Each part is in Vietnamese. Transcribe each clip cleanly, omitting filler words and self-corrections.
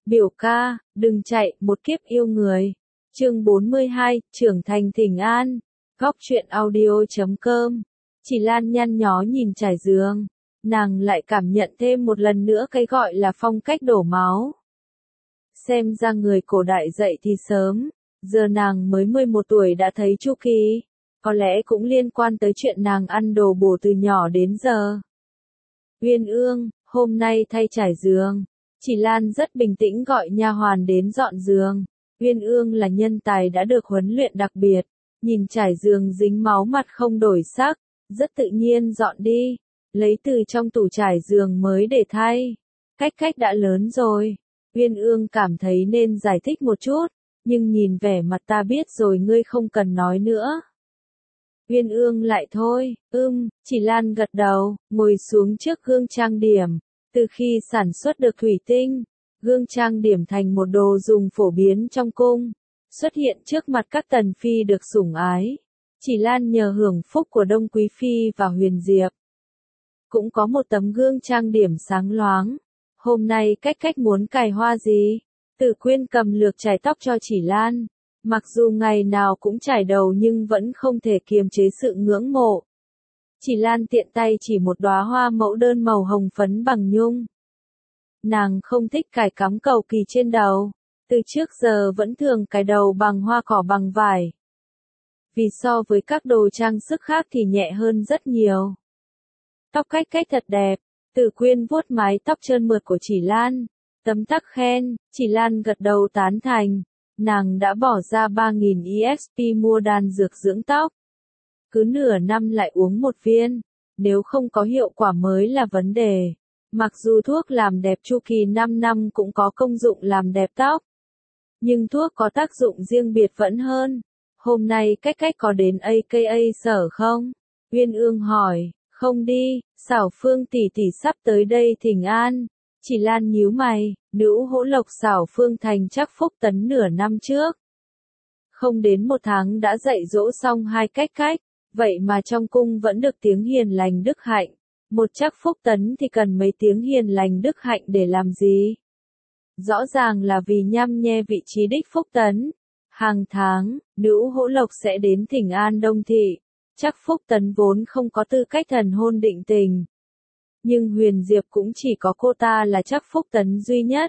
Biểu ca, đừng chạy, một kiếp yêu người. Chương 42, trưởng thành thỉnh an. Góc truyện audio.com. Chỉ Lan nhăn nhó nhìn trải giường. Nàng lại cảm nhận thêm một lần nữa cái gọi là phong cách đổ máu. Xem ra người cổ đại dậy thì sớm. Giờ nàng mới 11 tuổi đã thấy chu kỳ. Có lẽ cũng liên quan tới chuyện nàng ăn đồ bổ từ nhỏ đến giờ. Uyên Ương, hôm nay thay trải giường. Chỉ Lan rất bình tĩnh gọi nha hoàn đến dọn giường. Uyên Ương là nhân tài đã được huấn luyện đặc biệt. Nhìn trải giường dính máu mặt không đổi sắc. Rất tự nhiên dọn đi. Lấy từ trong tủ trải giường mới để thay. Cách đã lớn rồi. Uyên Ương cảm thấy nên giải thích một chút. Nhưng nhìn vẻ mặt ta biết rồi ngươi không cần nói nữa. Uyên Ương lại thôi, Chỉ Lan gật đầu, ngồi xuống trước gương trang điểm. Từ khi sản xuất được thủy tinh, gương trang điểm thành một đồ dùng phổ biến trong cung, xuất hiện trước mặt các tần phi được sủng ái. Chỉ Lan nhờ hưởng phúc của Đông Quý Phi và Huyền Diệp. Cũng có một tấm gương trang điểm sáng loáng. Hôm nay cách muốn cài hoa gì? Tử Quyên cầm lược chải tóc cho Chỉ Lan. Mặc dù ngày nào cũng chải đầu nhưng vẫn không thể kiềm chế sự ngưỡng mộ. Chỉ Lan tiện tay chỉ một đóa hoa mẫu đơn màu hồng phấn bằng nhung. Nàng không thích cài cắm cầu kỳ trên đầu. Từ trước giờ vẫn thường cài đầu bằng hoa cỏ bằng vải. Vì so với các đồ trang sức khác thì nhẹ hơn rất nhiều. Tóc cách thật đẹp. Tử Quyên vuốt mái tóc trơn mượt của Chỉ Lan. Tấm tắc khen, Chỉ Lan gật đầu tán thành. Nàng đã bỏ ra 3.000 EXP mua đan dược dưỡng tóc. Cứ nửa năm lại uống một viên. Nếu không có hiệu quả mới là vấn đề. Mặc dù thuốc làm đẹp chu kỳ 5 năm cũng có công dụng làm đẹp tóc. Nhưng thuốc có tác dụng riêng biệt vẫn hơn. Hôm nay cách có đến AKA sở không? Uyên Ương hỏi, không đi, Xảo Phương tỷ tỷ sắp tới đây thỉnh an. Chỉ Lan nhíu mày, nữ hỗ lộc Xảo Phương thành chắc phúc tấn nửa năm trước. Không đến một tháng đã dạy dỗ xong hai cách, vậy mà trong cung vẫn được tiếng hiền lành đức hạnh. Một chắc phúc tấn thì cần mấy tiếng hiền lành đức hạnh để làm gì? Rõ ràng là vì nhăm nhe vị trí đích phúc tấn. Hàng tháng, nữ hỗ lộc sẽ đến thỉnh an Đông thị. Chắc phúc tấn vốn không có tư cách thần hôn định tình. Nhưng Huyền Diệp cũng chỉ có cô ta là chắc phúc tấn duy nhất.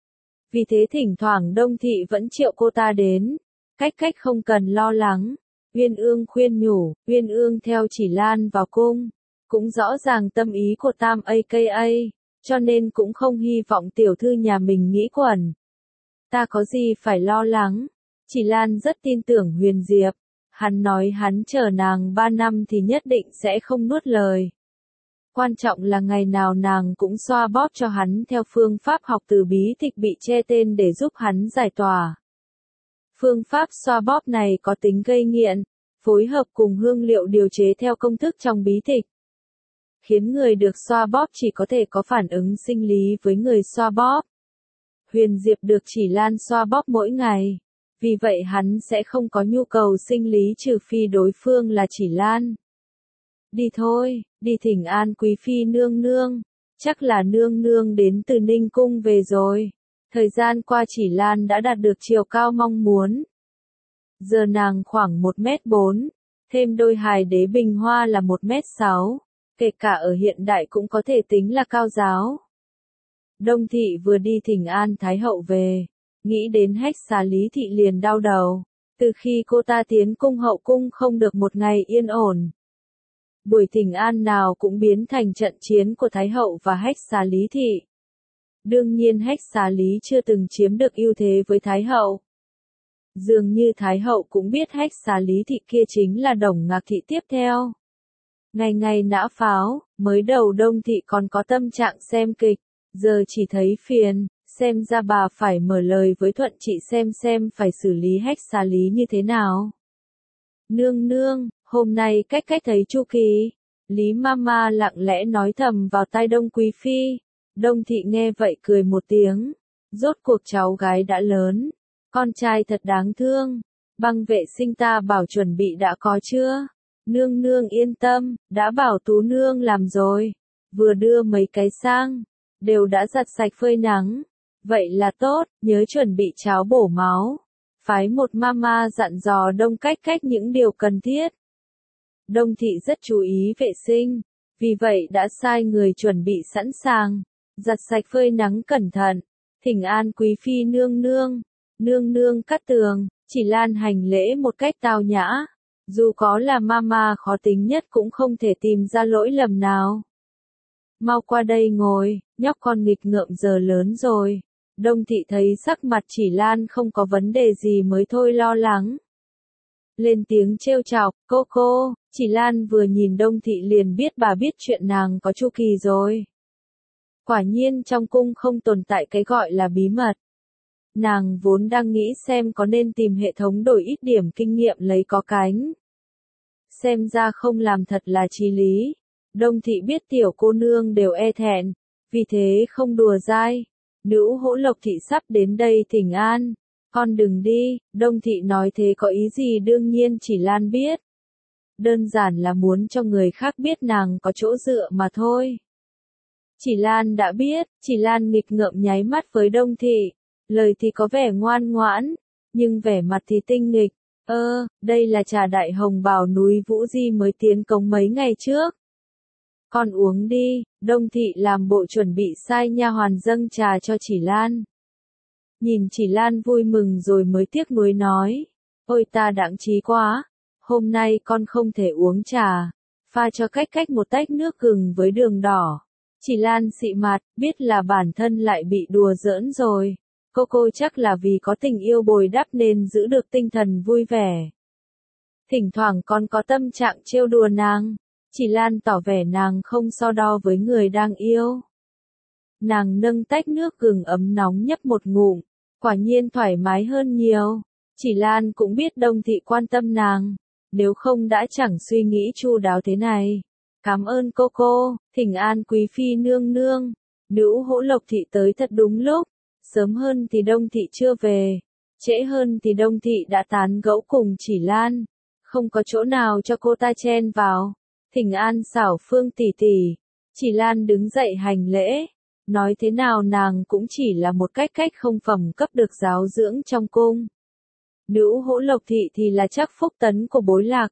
Vì thế thỉnh thoảng Đông thị vẫn triệu cô ta đến. Cách không cần lo lắng. Uyên Ương khuyên nhủ, Uyên Ương theo Chỉ Lan vào cung. Cũng rõ ràng tâm ý của Tam AKA, cho nên cũng không hy vọng tiểu thư nhà mình nghĩ quẩn. Ta có gì phải lo lắng. Chỉ Lan rất tin tưởng Huyền Diệp. Hắn nói hắn chờ nàng 3 năm thì nhất định sẽ không nuốt lời. Quan trọng là ngày nào nàng cũng xoa bóp cho hắn theo phương pháp học từ bí tịch bị che tên để giúp hắn giải tỏa. Phương pháp xoa bóp này có tính gây nghiện, phối hợp cùng hương liệu điều chế theo công thức trong bí tịch. Khiến người được xoa bóp chỉ có thể có phản ứng sinh lý với người xoa bóp. Huyền Diệp được Chỉ Lan xoa bóp mỗi ngày. Vì vậy hắn sẽ không có nhu cầu sinh lý trừ phi đối phương là Chỉ Lan. Đi thôi, đi thỉnh an quý phi nương nương. Chắc là nương nương đến từ Ninh Cung về rồi. Thời gian qua Chỉ Lan đã đạt được chiều cao mong muốn. Giờ nàng khoảng 1m4, thêm đôi hài đế bình hoa là 1m6, kể cả ở hiện đại cũng có thể tính là cao giáo. Đông thị vừa đi thỉnh an Thái hậu về, nghĩ đến Hách Xà Lý thị liền đau đầu. Từ khi cô ta tiến cung hậu cung không được một ngày yên ổn. Buổi thỉnh an nào cũng biến thành trận chiến của Thái hậu và Hách Xà Lý thị. Đương nhiên Hách Xà Lý chưa từng chiếm được ưu thế với Thái hậu. Dường như Thái hậu cũng biết Hách Xà Lý thị kia chính là Đồng Ngạc thị tiếp theo. Ngày nã pháo, mới đầu Đông thị còn có tâm trạng xem kịch, giờ chỉ thấy phiền, xem ra bà phải mở lời với Thuận chị xem phải xử lý Hách Xà Lý như thế nào. Nương, hôm nay cách thấy chu kỳ. Lý Mama lặng lẽ nói thầm vào tai Đông Quý Phi. Đông thị nghe vậy cười một tiếng. Rốt cuộc cháu gái đã lớn. Con trai thật đáng thương. Băng vệ sinh ta bảo chuẩn bị đã có chưa? Nương yên tâm, đã bảo Tú nương làm rồi. Vừa đưa mấy cái sang. Đều đã giặt sạch phơi nắng. Vậy là tốt, nhớ chuẩn bị cháo bổ máu. Phái một mama dặn dò Đông Cách Cách những điều cần thiết. Đông Thị rất chú ý vệ sinh, vì vậy đã sai người chuẩn bị sẵn sàng, giặt sạch phơi nắng cẩn thận, thỉnh an quý phi nương nương, nương nương Cát Tường, Chỉ Lan hành lễ một cách tao nhã. Dù có là mama khó tính nhất cũng không thể tìm ra lỗi lầm nào. Mau qua đây ngồi, nhóc con nghịch ngợm giờ lớn rồi. Đông Thị thấy sắc mặt Chỉ Lan không có vấn đề gì mới thôi lo lắng. Lên tiếng trêu chọc, cô, Chỉ Lan vừa nhìn Đông Thị liền biết bà biết chuyện nàng có chu kỳ rồi. Quả nhiên trong cung không tồn tại cái gọi là bí mật. Nàng vốn đang nghĩ xem có nên tìm hệ thống đổi ít điểm kinh nghiệm lấy có cánh. Xem ra không làm thật là chí lý. Đông Thị biết tiểu cô nương đều e thẹn, vì thế không đùa dai. Nữ Hỗ Lộc Thị sắp đến đây thỉnh an. Con đừng đi, Đông Thị nói thế có ý gì đương nhiên Chỉ Lan biết. Đơn giản là muốn cho người khác biết nàng có chỗ dựa mà thôi. Chỉ Lan đã biết, Chỉ Lan nghịch ngợm nháy mắt với Đông Thị. Lời thì có vẻ ngoan ngoãn, nhưng vẻ mặt thì tinh nghịch. Đây là trà đại hồng bào núi Vũ Di mới tiến cống mấy ngày trước. Con uống đi, Đông Thị làm bộ chuẩn bị sai nha hoàn dâng trà cho Chỉ Lan. Nhìn Chỉ Lan vui mừng rồi mới tiếc nuối nói. Ôi ta đãng trí quá, hôm nay con không thể uống trà, pha cho Cách Cách một tách nước gừng với đường đỏ. Chỉ Lan xị mặt, biết là bản thân lại bị đùa giỡn rồi. Cô chắc là vì có tình yêu bồi đắp nên giữ được tinh thần vui vẻ. Thỉnh thoảng con có tâm trạng trêu đùa nàng. Chỉ Lan tỏ vẻ nàng không so đo với người đang yêu. Nàng nâng tách nước gừng ấm nóng nhấp một ngụm, quả nhiên thoải mái hơn nhiều. Chỉ Lan cũng biết Đông Thị quan tâm nàng, nếu không đã chẳng suy nghĩ chu đáo thế này. Cảm ơn cô, thỉnh an quý phi nương nương. Nữ Hỗ Lộc Thị tới thật đúng lúc, sớm hơn thì Đông Thị chưa về, trễ hơn thì Đông Thị đã tán gẫu cùng Chỉ Lan, không có chỗ nào cho cô ta chen vào. Thỉnh an Xảo Phương tỷ tỷ. Chỉ Lan đứng dậy hành lễ, nói thế nào nàng cũng chỉ là một cách không phẩm cấp được giáo dưỡng trong cung. Nữ Hỗ Lộc Thị thì là chắc phúc tấn của bối lạc.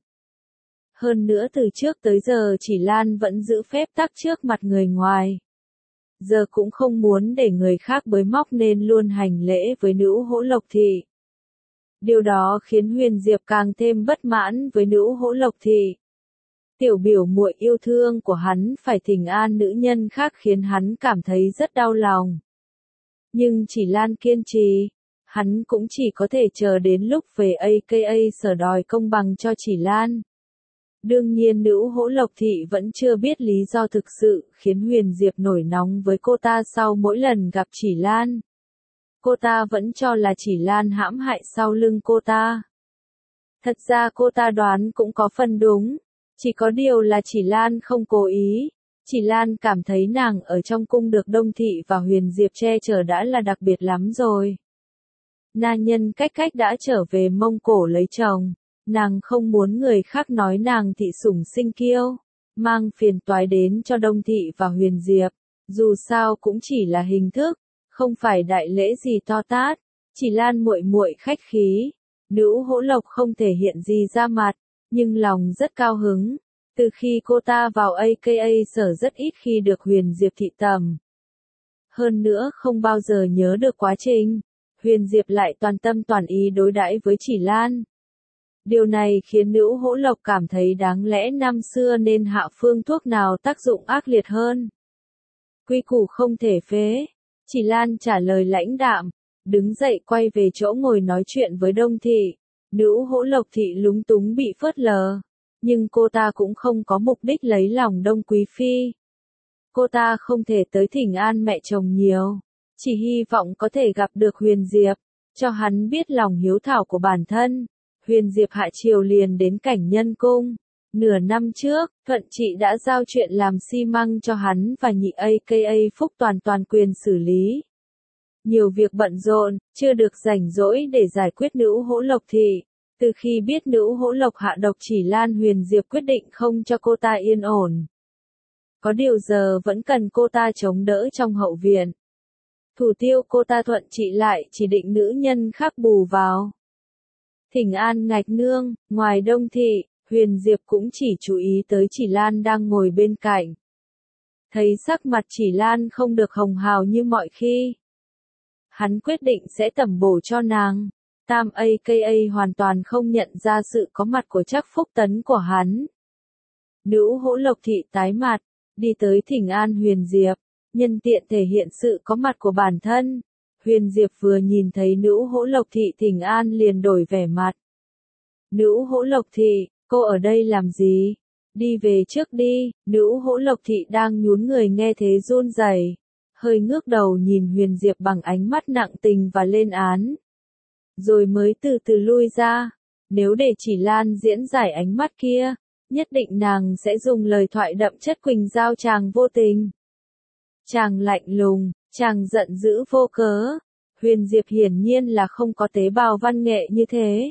Hơn nữa từ trước tới giờ Chỉ Lan vẫn giữ phép tắc trước mặt người ngoài. Giờ cũng không muốn để người khác bới móc nên luôn hành lễ với nữ Hỗ Lộc Thị. Điều đó khiến Huyền Diệp càng thêm bất mãn với nữ Hỗ Lộc Thị. Tiểu biểu muội yêu thương của hắn phải thỉnh an nữ nhân khác khiến hắn cảm thấy rất đau lòng. Nhưng Chỉ Lan kiên trì, hắn cũng chỉ có thể chờ đến lúc về AKA sở đòi công bằng cho Chỉ Lan. Đương nhiên nữ Hỗ Lộc Thị vẫn chưa biết lý do thực sự khiến Huyền Diệp nổi nóng với cô ta sau mỗi lần gặp Chỉ Lan. Cô ta vẫn cho là Chỉ Lan hãm hại sau lưng cô ta. Thật ra cô ta đoán cũng có phần đúng, chỉ có điều là Chỉ Lan không cố ý. Chỉ Lan cảm thấy nàng ở trong cung được Đông Thị và Huyền Diệp che chở đã là đặc biệt lắm rồi. Na nhân Cách đã trở về Mông Cổ lấy chồng. Nàng không muốn người khác nói nàng thị sủng sinh kiêu, mang phiền toái đến cho Đông Thị và Huyền Diệp. Dù sao cũng chỉ là hình thức, không phải đại lễ gì to tát. Chỉ Lan muội muội khách khí. Nữ Hỗ Lộc không thể hiện gì ra mặt, nhưng lòng rất cao hứng. Từ khi cô ta vào AKA sở rất ít khi được Huyền Diệp thị tầm. Hơn nữa không bao giờ nhớ được quá trình. Huyền Diệp lại toàn tâm toàn ý đối đãi với Chỉ Lan. Điều này khiến nữ Hỗ Lộc cảm thấy đáng lẽ năm xưa nên hạ phương thuốc nào tác dụng ác liệt hơn. Quy củ không thể phế. Chỉ Lan trả lời lãnh đạm, đứng dậy quay về chỗ ngồi nói chuyện với Đông Thị. Nữ Hỗ Lộc Thị lúng túng bị phớt lờ, nhưng cô ta cũng không có mục đích lấy lòng Đông Quý Phi. Cô ta không thể tới thỉnh an mẹ chồng nhiều, chỉ hy vọng có thể gặp được Huyền Diệp, cho hắn biết lòng hiếu thảo của bản thân. Huyền Diệp hạ triều liền đến Cảnh Nhân Cung. Nửa năm trước, Thuận Trị đã giao chuyện làm xi măng cho hắn và nhị AKA Phúc toàn quyền xử lý. Nhiều việc bận rộn, chưa được rảnh rỗi để giải quyết nữ Hỗ Lộc Thị. Từ khi biết nữ Hỗ Lộc hạ độc Chỉ Lan, Huyền Diệp quyết định không cho cô ta yên ổn. Có điều giờ vẫn cần cô ta chống đỡ trong hậu viện. Thủ tiêu cô ta thuận trị lại chỉ định nữ nhân khác bù vào. Thỉnh an ngạch nương, ngoài Đông Thị, Huyền Diệp cũng chỉ chú ý tới Chỉ Lan đang ngồi bên cạnh. Thấy sắc mặt Chỉ Lan không được hồng hào như mọi khi. Hắn quyết định sẽ tẩm bổ cho nàng. Tam aka hoàn toàn không nhận ra sự có mặt của Trác Phúc Tấn của hắn. Nữ Hỗ Lộc Thị tái mặt, đi tới thỉnh an Huyền Diệp, nhân tiện thể hiện sự có mặt của bản thân. Huyền Diệp vừa nhìn thấy nữ Hỗ Lộc Thị thỉnh an liền đổi vẻ mặt. Nữ Hỗ Lộc Thị, cô ở đây làm gì? Đi về trước đi. Nữ Hỗ Lộc Thị đang nhún người nghe thế run rẩy, hơi ngước đầu nhìn Huyền Diệp bằng ánh mắt nặng tình và lên án. Rồi mới từ từ lui ra. Nếu để Chỉ Lan diễn giải ánh mắt kia, nhất định nàng sẽ dùng lời thoại đậm chất quỳnh giao chàng vô tình. Chàng lạnh lùng, chàng giận dữ vô cớ. Huyền Diệp hiển nhiên là không có tế bào văn nghệ như thế.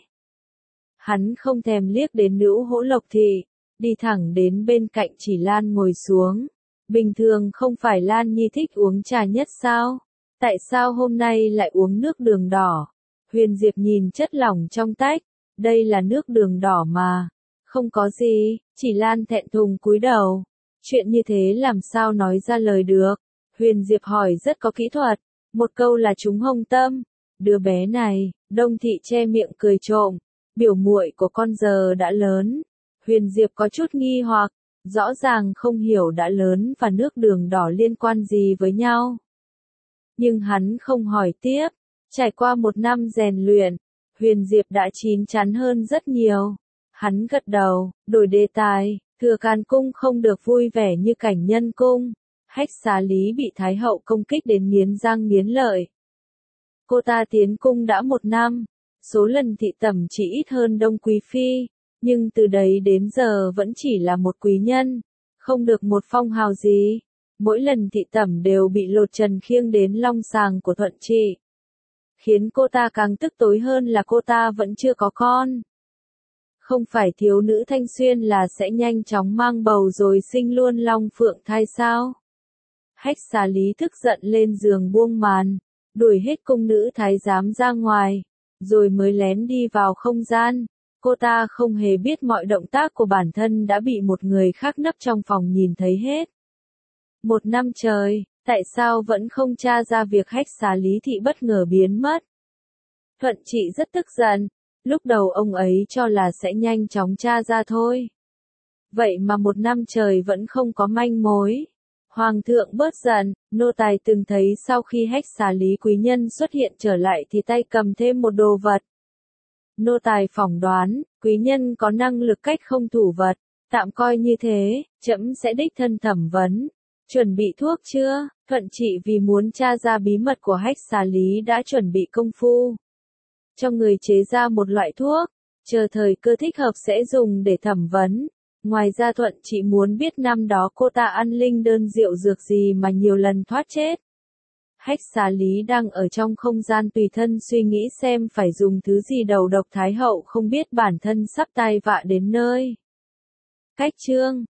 Hắn không thèm liếc đến nữ Hỗ Lộc Thị, đi thẳng đến bên cạnh Chỉ Lan ngồi xuống. Bình thường không phải Lan Nhi thích uống trà nhất sao? Tại sao hôm nay lại uống nước đường đỏ? Huyền Diệp nhìn chất lỏng trong tách, đây là nước đường đỏ mà. Không có gì. Chỉ Lan thẹn thùng cúi đầu. Chuyện như thế làm sao nói ra lời được? Huyền Diệp hỏi rất có kỹ thuật. Một câu là trúng hông tâm. Đứa bé này, Đông Thị che miệng cười trộm. Biểu muội của con giờ đã lớn. Huyền Diệp có chút nghi hoặc, rõ ràng không hiểu đã lớn và nước đường đỏ liên quan gì với nhau. Nhưng hắn không hỏi tiếp. Trải qua một năm rèn luyện, Huyền Diệp đã chín chắn hơn rất nhiều. Hắn gật đầu, đổi đề tài. Thừa Can Cung không được vui vẻ như Cảnh Nhân Cung. Hách Xá Lý bị Thái Hậu công kích đến nghiến răng nghiến lợi. Cô ta tiến cung đã 1 năm, số lần thị tẩm chỉ ít hơn Đông Quý Phi, nhưng từ đấy đến giờ vẫn chỉ là một quý nhân, không được một phong hào gì. Mỗi lần thị tẩm đều bị lột trần khiêng đến long sàng của Thuận Trị. Khiến cô ta càng tức tối hơn là cô ta vẫn chưa có con. Không phải thiếu nữ Thanh Xuyên là sẽ nhanh chóng mang bầu rồi sinh luôn long phượng thai sao? Hách Xá Lý tức giận lên giường buông màn, đuổi hết cung nữ thái giám ra ngoài, rồi mới lén đi vào không gian. Cô ta không hề biết mọi động tác của bản thân đã bị một người khác nấp trong phòng nhìn thấy hết. 1 năm trời, tại sao vẫn không tra ra việc Hách Xá Lý thị bất ngờ biến mất? Thuận Trị rất tức giận, lúc đầu ông ấy cho là sẽ nhanh chóng tra ra thôi. Vậy mà 1 năm trời vẫn không có manh mối. Hoàng thượng bớt giận, nô tài từng thấy sau khi Hách Xá Lý quý nhân xuất hiện trở lại thì tay cầm thêm một đồ vật. Nô tài phỏng đoán, quý nhân có năng lực cách không thủ vật, tạm coi như thế, trẫm sẽ đích thân thẩm vấn. Chuẩn bị thuốc chưa? Thuận Trị vì muốn tra ra bí mật của Hách Xá Lý đã chuẩn bị công phu. Cho người chế ra một loại thuốc, chờ thời cơ thích hợp sẽ dùng để thẩm vấn. Ngoài ra Thuận Trị muốn biết năm đó cô ta ăn linh đơn rượu dược gì mà nhiều lần thoát chết. Hách Xá Lý đang ở trong không gian tùy thân suy nghĩ xem phải dùng thứ gì đầu độc Thái Hậu không biết bản thân sắp tai vạ đến nơi. Cách chương